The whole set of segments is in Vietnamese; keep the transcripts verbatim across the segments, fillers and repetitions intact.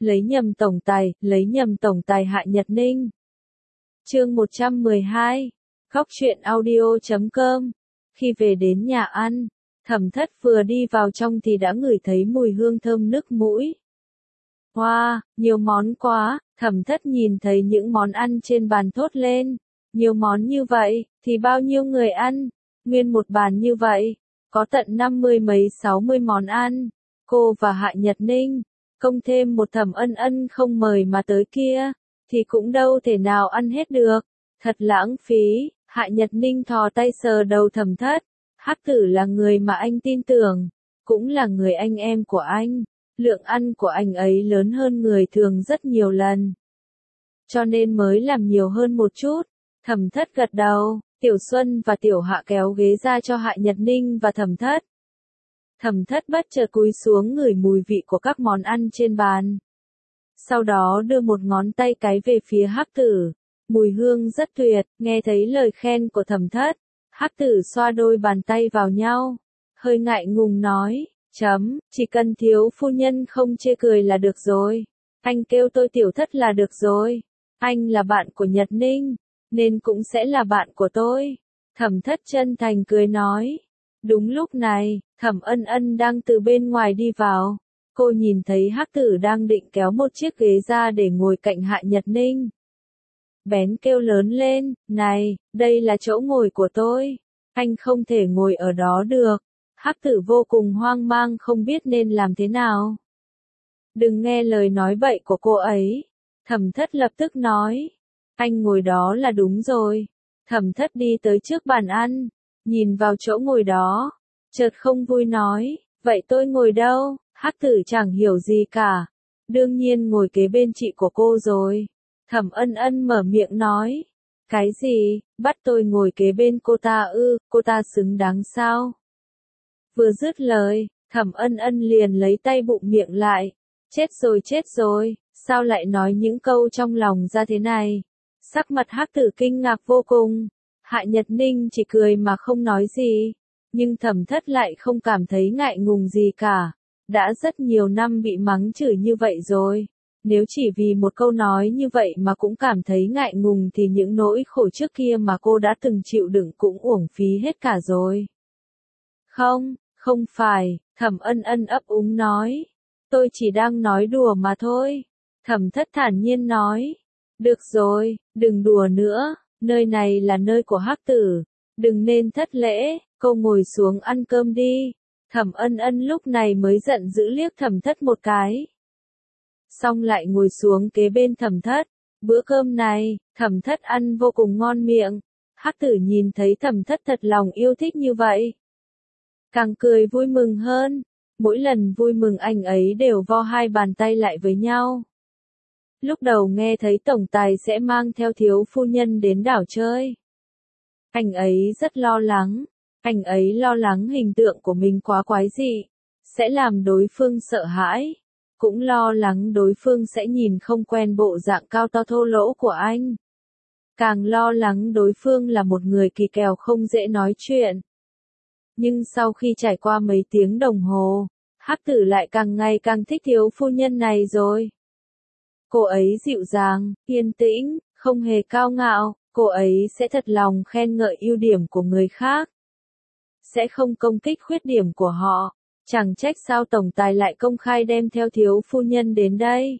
lấy nhầm tổng tài, lấy nhầm tổng tài Hạ Nhật Ninh. Chương một trăm mười hai, Góc truyện audio chấm com. Khi về đến nhà ăn, Thẩm Thất vừa đi vào trong thì đã ngửi thấy mùi hương thơm nức mũi. Wow, nhiều món quá, Thẩm Thất nhìn thấy những món ăn trên bàn thốt lên. Nhiều món như vậy, thì bao nhiêu người ăn? Nguyên một bàn như vậy, có tận năm mươi mấy sáu mươi món ăn. Cô và Hạ Nhật Ninh, không thêm một Thẩm Ân Ân không mời mà tới kia, thì cũng đâu thể nào ăn hết được. Thật lãng phí. Hạ Nhật Ninh thò tay sờ đầu Thẩm Thất. Hắc Tử là người mà anh tin tưởng, cũng là người anh em của anh. Lượng ăn của anh ấy lớn hơn người thường rất nhiều lần, cho nên mới làm nhiều hơn một chút. Thẩm Thất gật đầu. Tiểu Xuân và Tiểu Hạ kéo ghế ra cho Hạ Nhật Ninh và Thẩm Thất. Thẩm Thất bất chợt cúi xuống ngửi mùi vị của các món ăn trên bàn. Sau đó đưa một ngón tay cái về phía Hắc Tử. Mùi hương rất tuyệt. Nghe thấy lời khen của Thẩm Thất, Hắc Tử xoa đôi bàn tay vào nhau, hơi ngại ngùng nói, chấm, chỉ cần thiếu phu nhân không chê cười là được rồi. Anh kêu tôi Tiểu Thất là được rồi. Anh là bạn của Nhật Ninh, nên cũng sẽ là bạn của tôi. Thẩm Thất chân thành cười nói. Đúng lúc này, Thẩm Ân Ân đang từ bên ngoài đi vào. Cô nhìn thấy Hắc Tử đang định kéo một chiếc ghế ra để ngồi cạnh Hạ Nhật Ninh. Bén kêu lớn lên, này, đây là chỗ ngồi của tôi. Anh không thể ngồi ở đó được. Hắc Tử vô cùng hoang mang không biết nên làm thế nào. Đừng nghe lời nói bậy của cô ấy. Thẩm Thất lập tức nói. Anh ngồi đó là đúng rồi. Thẩm Thất đi tới trước bàn ăn, nhìn vào chỗ ngồi đó, chợt không vui nói, vậy tôi ngồi đâu? Hắc Tử chẳng hiểu gì cả. Đương nhiên ngồi kế bên chị của cô rồi. Thẩm Ân Ân mở miệng nói. Cái gì, bắt tôi ngồi kế bên cô ta ư, cô ta xứng đáng sao? Vừa dứt lời, Thẩm Ân Ân liền lấy tay bụm miệng lại. Chết rồi chết rồi, sao lại nói những câu trong lòng ra thế này? Sắc mặt Hắc Tử kinh ngạc vô cùng. Hạ Nhật Ninh chỉ cười mà không nói gì. Nhưng Thẩm Thất lại không cảm thấy ngại ngùng gì cả. Đã rất nhiều năm bị mắng chửi như vậy rồi. Nếu chỉ vì một câu nói như vậy mà cũng cảm thấy ngại ngùng thì những nỗi khổ trước kia mà cô đã từng chịu đựng cũng uổng phí hết cả rồi. Không, không phải, Thẩm Ân Ân ấp úng nói. Tôi chỉ đang nói đùa mà thôi. Thẩm Thất thản nhiên nói. Được rồi, đừng đùa nữa, nơi này là nơi của Hắc Tử. Đừng nên thất lễ, cô ngồi xuống ăn cơm đi. Thẩm Ân Ân lúc này mới giận dữ liếc Thẩm Thất một cái. Xong lại ngồi xuống kế bên Thẩm Thất. Bữa cơm này, Thẩm Thất ăn vô cùng ngon miệng. Hắc Tử nhìn thấy Thẩm Thất thật lòng yêu thích như vậy, càng cười vui mừng hơn. Mỗi lần vui mừng anh ấy đều vo hai bàn tay lại với nhau. Lúc đầu nghe thấy tổng tài sẽ mang theo thiếu phu nhân đến đảo chơi, anh ấy rất lo lắng. Anh ấy lo lắng hình tượng của mình quá quái dị, sẽ làm đối phương sợ hãi. Cũng lo lắng đối phương sẽ nhìn không quen bộ dạng cao to thô lỗ của anh. Càng lo lắng đối phương là một người kỳ kèo không dễ nói chuyện. Nhưng sau khi trải qua mấy tiếng đồng hồ, Hắc Tử lại càng ngày càng thích thiếu phu nhân này rồi. Cô ấy dịu dàng, yên tĩnh, không hề cao ngạo. Cô ấy sẽ thật lòng khen ngợi ưu điểm của người khác, sẽ không công kích khuyết điểm của họ. Chẳng trách sao tổng tài lại công khai đem theo thiếu phu nhân đến đây.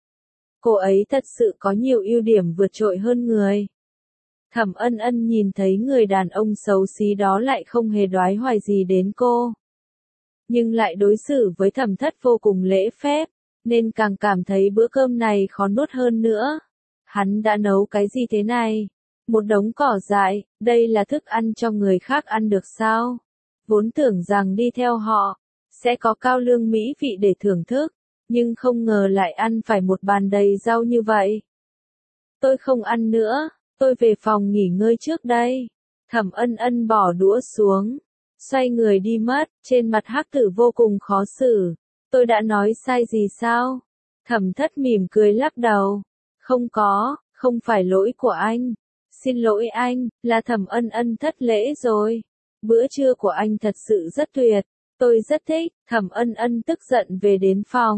Cô ấy thật sự có nhiều ưu điểm vượt trội hơn người. Thẩm Ân Ân nhìn thấy người đàn ông xấu xí đó lại không hề đoái hoài gì đến cô, nhưng lại đối xử với Thẩm Thất vô cùng lễ phép, nên càng cảm thấy bữa cơm này khó nuốt hơn nữa. Hắn đã nấu cái gì thế này? Một đống cỏ dại, đây là thức ăn cho người khác ăn được sao? Vốn tưởng rằng đi theo họ sẽ có cao lương mỹ vị để thưởng thức, nhưng không ngờ lại ăn phải một bàn đầy rau như vậy. Tôi không ăn nữa, tôi về phòng nghỉ ngơi trước đây. Thẩm Ân Ân bỏ đũa xuống, xoay người đi mất. Trên mặt Hắc Tử vô cùng khó xử. Tôi đã nói sai gì sao? Thẩm Thất mỉm cười lắc đầu. Không có, không phải lỗi của anh. Xin lỗi anh, là Thẩm Ân Ân thất lễ rồi. Bữa trưa của anh thật sự rất tuyệt. Tôi rất thích. Thẩm Ân Ân tức giận về đến phòng.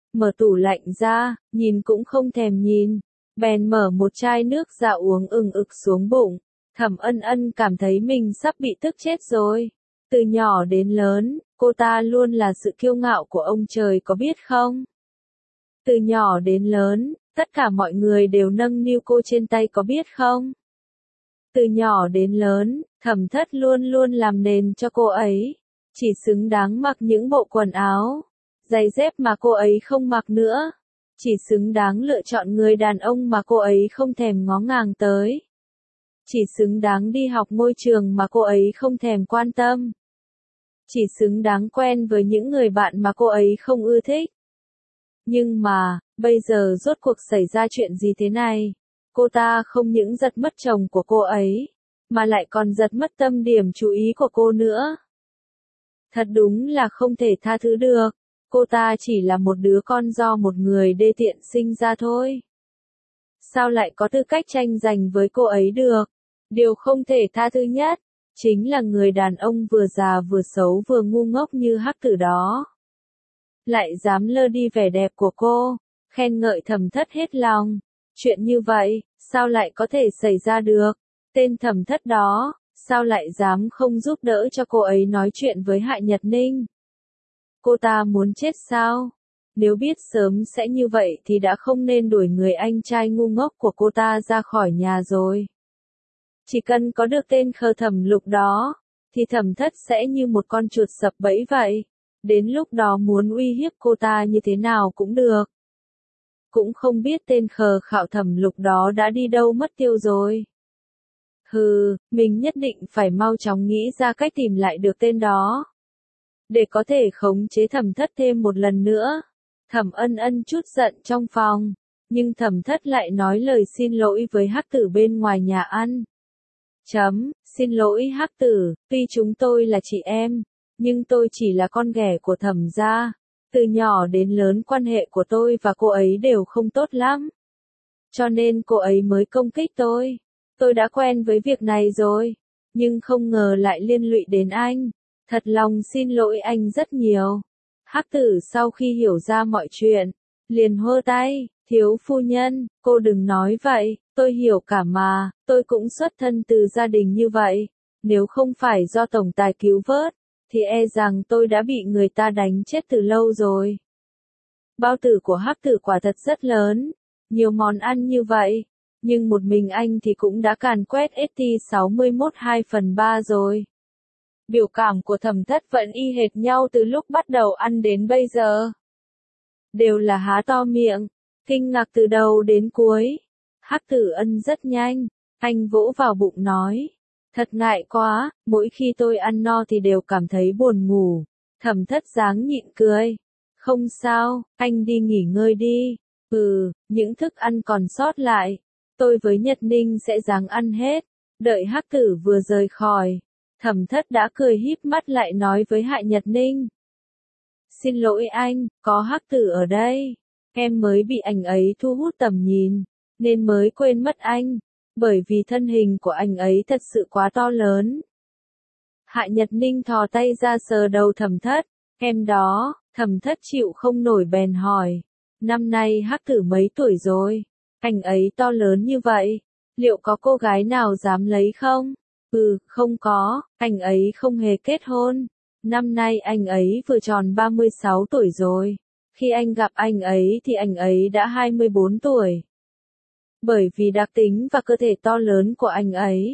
mở tủ lạnh ra, nhìn cũng không thèm nhìn. Bèn mở một chai nước ra uống ừng ực xuống bụng. Thẩm Ân Ân cảm thấy mình sắp bị tức chết rồi. Từ nhỏ đến lớn, cô ta luôn là sự kiêu ngạo của ông trời có biết không? Từ nhỏ đến lớn, tất cả mọi người đều nâng niu cô trên tay có biết không? Từ nhỏ đến lớn, Thẩm Thất luôn luôn làm nền cho cô ấy. Chỉ xứng đáng mặc những bộ quần áo, giày dép mà cô ấy không mặc nữa. Chỉ xứng đáng lựa chọn người đàn ông mà cô ấy không thèm ngó ngàng tới. Chỉ xứng đáng đi học môi trường mà cô ấy không thèm quan tâm. Chỉ xứng đáng quen với những người bạn mà cô ấy không ưa thích. Nhưng mà, bây giờ rốt cuộc xảy ra chuyện gì thế này? Cô ta không những giật mất chồng của cô ấy, mà lại còn giật mất tâm điểm chú ý của cô nữa. Thật đúng là không thể tha thứ được. Cô ta chỉ là một đứa con do một người đê tiện sinh ra thôi. Sao lại có tư cách tranh giành với cô ấy được? Điều không thể tha thứ nhất, chính là người đàn ông vừa già vừa xấu vừa ngu ngốc như Hắc Tử đó. Lại dám lơ đi vẻ đẹp của cô, khen ngợi Thẩm Thất hết lòng. Chuyện như vậy, sao lại có thể xảy ra được? Tên Thẩm Thất đó, sao lại dám không giúp đỡ cho cô ấy nói chuyện với Hạ Nhật Ninh? Cô ta muốn chết sao? Nếu biết sớm sẽ như vậy thì đã không nên đuổi người anh trai ngu ngốc của cô ta ra khỏi nhà rồi. Chỉ cần có được tên khờ Thẩm Lục đó, thì Thẩm Thất sẽ như một con chuột sập bẫy vậy. Đến lúc đó muốn uy hiếp cô ta như thế nào cũng được. Cũng không biết tên khờ khạo Thẩm Lục đó đã đi đâu mất tiêu rồi. Hừ, mình nhất định phải mau chóng nghĩ ra cách tìm lại được tên đó. Để có thể khống chế Thẩm Thất thêm một lần nữa. Thẩm Ân Ân chút giận trong phòng. Nhưng Thẩm Thất lại nói lời xin lỗi với Hắc Tử bên ngoài nhà ăn. Chấm, xin lỗi Hắc Tử, tuy chúng tôi là chị em, nhưng tôi chỉ là con ghẻ của Thẩm gia. Từ nhỏ đến lớn quan hệ của tôi và cô ấy đều không tốt lắm. Cho nên cô ấy mới công kích tôi. Tôi đã quen với việc này rồi, nhưng không ngờ lại liên lụy đến anh. Thật lòng xin lỗi anh rất nhiều. Hắc Tử sau khi hiểu ra mọi chuyện, liền hơ tay, thiếu phu nhân, cô đừng nói vậy, tôi hiểu cả mà, tôi cũng xuất thân từ gia đình như vậy. Nếu không phải do tổng tài cứu vớt, thì e rằng tôi đã bị người ta đánh chết từ lâu rồi. Bao tử của Hắc Tử quả thật rất lớn, nhiều món ăn như vậy, nhưng một mình anh thì cũng đã càn quét ét tê sáu mươi mốt hai phần ba rồi. Biểu cảm của Thẩm Thất vẫn y hệt nhau từ lúc bắt đầu ăn đến bây giờ. Đều là há to miệng, kinh ngạc từ đầu đến cuối. Hắc Tử Ân rất nhanh, anh vỗ vào bụng nói. Thật ngại quá, mỗi khi tôi ăn no thì đều cảm thấy buồn ngủ. Thẩm Thất dáng nhịn cười. Không sao, anh đi nghỉ ngơi đi. Ừ, những thức ăn còn sót lại, tôi với Nhật Ninh sẽ ráng ăn hết. Đợi Hắc Tử vừa rời khỏi, Thẩm Thất đã cười híp mắt lại nói với Hạ Nhật Ninh. Xin lỗi anh, có Hắc Tử ở đây. Em mới bị anh ấy thu hút tầm nhìn, nên mới quên mất anh. Bởi vì thân hình của anh ấy thật sự quá to lớn. Hạ Nhật Ninh thò tay ra sờ đầu Thẩm Thất. Em đó, Thẩm Thất chịu không nổi bèn hỏi. Năm nay Hắc Tử mấy tuổi rồi? Anh ấy to lớn như vậy, liệu có cô gái nào dám lấy không? Ừ, không có, anh ấy không hề kết hôn. Năm nay anh ấy vừa tròn ba mươi sáu tuổi rồi. Khi anh gặp anh ấy thì anh ấy đã hai mươi bốn tuổi. Bởi vì đặc tính và cơ thể to lớn của anh ấy,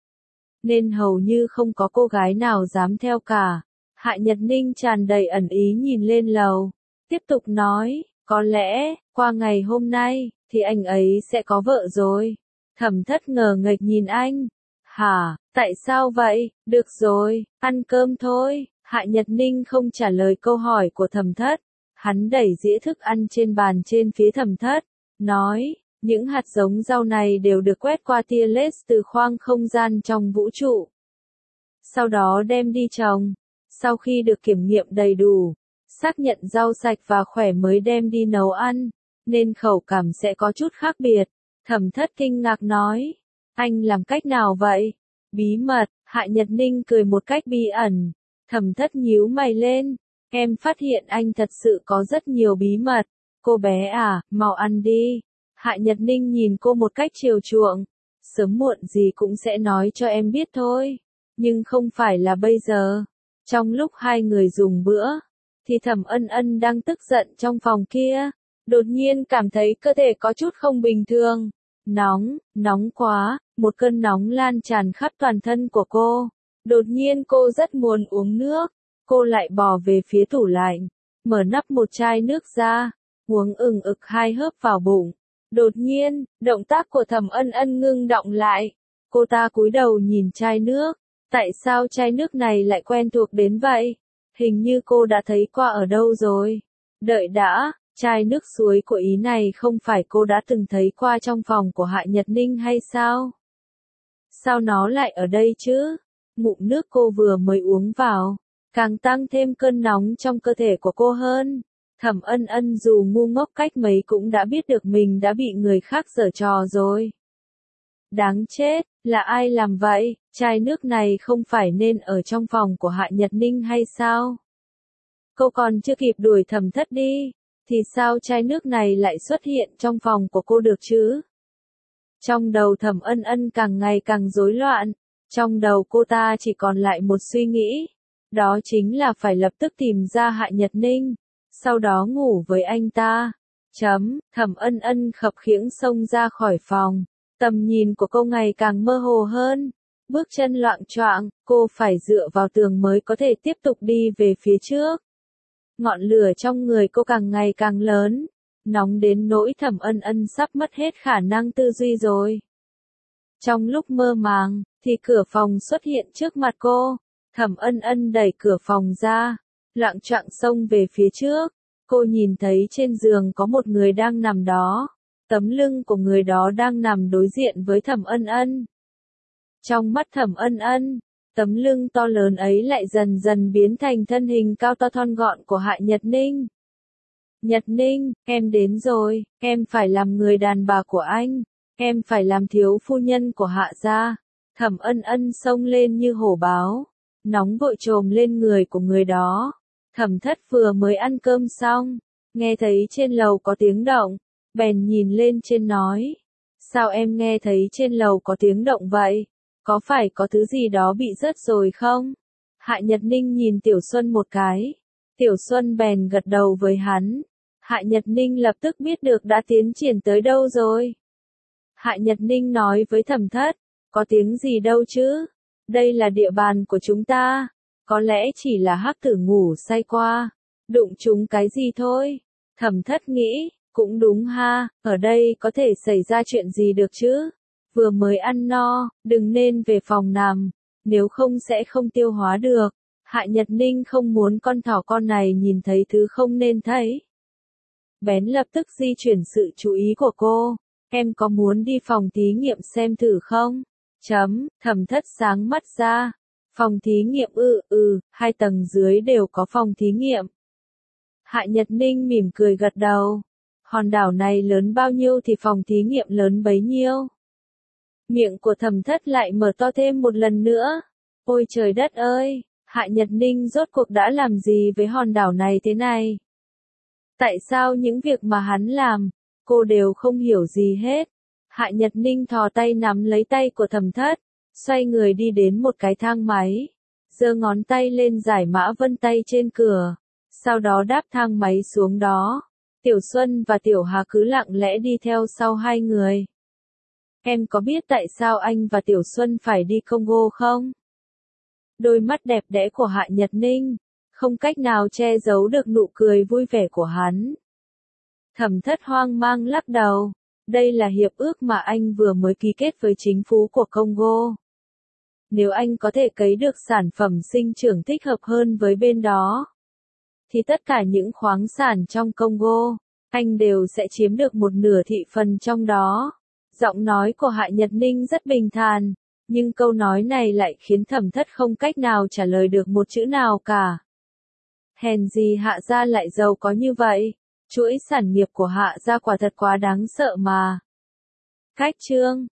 nên hầu như không có cô gái nào dám theo cả. Hạ Nhật Ninh tràn đầy ẩn ý nhìn lên lầu, tiếp tục nói, có lẽ, qua ngày hôm nay, thì anh ấy sẽ có vợ rồi. Thẩm Thất ngờ nghệch nhìn anh. Hả, tại sao vậy? Được rồi, ăn cơm thôi. Hạ Nhật Ninh không trả lời câu hỏi của Thẩm Thất. Hắn đẩy dĩa thức ăn trên bàn trên phía Thẩm Thất, nói, những hạt giống rau này đều được quét qua tia laser từ khoang không gian trong vũ trụ. Sau đó đem đi trồng. Sau khi được kiểm nghiệm đầy đủ, xác nhận rau sạch và khỏe mới đem đi nấu ăn, nên khẩu cảm sẽ có chút khác biệt. Thẩm Thất kinh ngạc nói, anh làm cách nào vậy? Bí mật. Hạ Nhật Ninh cười một cách bí ẩn. Thẩm Thất nhíu mày lên, em phát hiện anh thật sự có rất nhiều bí mật. Cô bé à, mau ăn đi. Hạ Nhật Ninh nhìn cô một cách chiều chuộng. Sớm muộn gì cũng sẽ nói cho em biết thôi. Nhưng không phải là bây giờ. Trong lúc hai người dùng bữa, thì Thẩm Ân Ân đang tức giận trong phòng kia. Đột nhiên cảm thấy cơ thể có chút không bình thường. Nóng, nóng quá, một cơn nóng lan tràn khắp toàn thân của cô. Đột nhiên cô rất muốn uống nước. Cô lại bò về phía tủ lạnh, mở nắp một chai nước ra, uống ừng ực hai hớp vào bụng. Đột nhiên, động tác của Thẩm Ân Ân ngưng đọng lại. Cô ta cúi đầu nhìn chai nước. Tại sao chai nước này lại quen thuộc đến vậy? Hình như cô đã thấy qua ở đâu rồi. Đợi đã, chai nước suối của ý này không phải cô đã từng thấy qua trong phòng của Hạ Nhật Ninh hay sao? Sao nó lại ở đây chứ? Ngụm nước cô vừa mới uống vào, càng tăng thêm cơn nóng trong cơ thể của cô hơn. Thẩm Ân Ân dù ngu ngốc cách mấy cũng đã biết được mình đã bị người khác giở trò rồi. Đáng chết, là ai làm vậy? Chai nước này không phải nên ở trong phòng của Hạ Nhật Ninh hay sao? Cô còn chưa kịp đuổi Thẩm Thất đi, thì sao chai nước này lại xuất hiện trong phòng của cô được chứ? Trong đầu Thẩm Ân Ân càng ngày càng rối loạn, trong đầu cô ta chỉ còn lại một suy nghĩ, đó chính là phải lập tức tìm ra Hạ Nhật Ninh, sau đó ngủ với anh ta. Chấm, Thẩm Ân Ân khập khiễng xông ra khỏi phòng, tầm nhìn của cô ngày càng mơ hồ hơn, bước chân loạng choạng, cô phải dựa vào tường mới có thể tiếp tục đi về phía trước. Ngọn lửa trong người cô càng ngày càng lớn, nóng đến nỗi Thẩm Ân Ân sắp mất hết khả năng tư duy rồi. Trong lúc mơ màng, thì cửa phòng xuất hiện trước mặt cô. Thẩm Ân Ân đẩy cửa phòng ra, loạng choạng xông về phía trước. Cô nhìn thấy trên giường có một người đang nằm đó. Tấm lưng của người đó đang nằm đối diện với Thẩm Ân Ân. Trong mắt Thẩm Ân Ân, tấm lưng to lớn ấy lại dần dần biến thành thân hình cao to thon gọn của Hạ Nhật Ninh. Nhật Ninh, em đến rồi, em phải làm người đàn bà của anh, em phải làm thiếu phu nhân của Hạ gia. Thẩm Ân Ân xông lên như hổ báo, nóng vội trồm lên người của người đó. Thẩm Thất vừa mới ăn cơm xong, nghe thấy trên lầu có tiếng động, bèn nhìn lên trên nói. Sao em nghe thấy trên lầu có tiếng động vậy? Có phải có thứ gì đó bị rớt rồi không? Hạ Nhật Ninh nhìn Tiểu Xuân một cái. Tiểu Xuân bèn gật đầu với hắn. Hạ Nhật Ninh lập tức biết được đã tiến triển tới đâu rồi. Hạ Nhật Ninh nói với Thẩm Thất, có tiếng gì đâu chứ? Đây là địa bàn của chúng ta. Có lẽ chỉ là hắc tử ngủ say qua, đụng chúng cái gì thôi. Thẩm Thất nghĩ, cũng đúng ha, ở đây có thể xảy ra chuyện gì được chứ? Vừa mới ăn no, đừng nên về phòng nằm, nếu không sẽ không tiêu hóa được. Hạ Nhật Ninh không muốn con thỏ con này nhìn thấy thứ không nên thấy. Bén lập tức di chuyển sự chú ý của cô. Em có muốn đi phòng thí nghiệm xem thử không? Chấm, Thẩm Thất sáng mắt ra. Phòng thí nghiệm ư, ừ, hai tầng dưới đều có phòng thí nghiệm. Hạ Nhật Ninh mỉm cười gật đầu. Hòn đảo này lớn bao nhiêu thì phòng thí nghiệm lớn bấy nhiêu. Miệng của Thẩm Thất lại mở to thêm một lần nữa. Ôi trời đất ơi, Hạ Nhật Ninh rốt cuộc đã làm gì với hòn đảo này thế này? Tại sao những việc mà hắn làm, cô đều không hiểu gì hết? Hạ Nhật Ninh thò tay nắm lấy tay của Thẩm Thất, xoay người đi đến một cái thang máy, giơ ngón tay lên giải mã vân tay trên cửa, sau đó đáp thang máy xuống đó. Tiểu Xuân và Tiểu Hà cứ lặng lẽ đi theo sau hai người. Em có biết tại sao anh và Tiểu Xuân phải đi Congo không? Đôi mắt đẹp đẽ của Hạ Nhật Ninh, không cách nào che giấu được nụ cười vui vẻ của hắn. Thẩm Thất hoang mang lắc đầu. Đây là hiệp ước mà anh vừa mới ký kết với chính phủ của Congo. Nếu anh có thể cấy được sản phẩm sinh trưởng thích hợp hơn với bên đó, thì tất cả những khoáng sản trong Congo, anh đều sẽ chiếm được một nửa thị phần trong đó. Giọng nói của Hạ Nhật Ninh rất bình thản, nhưng câu nói này lại khiến Thẩm Thất không cách nào trả lời được một chữ nào cả. Hèn gì Hạ gia lại giàu có như vậy, chuỗi sản nghiệp của Hạ gia quả thật quá đáng sợ mà. Cách chương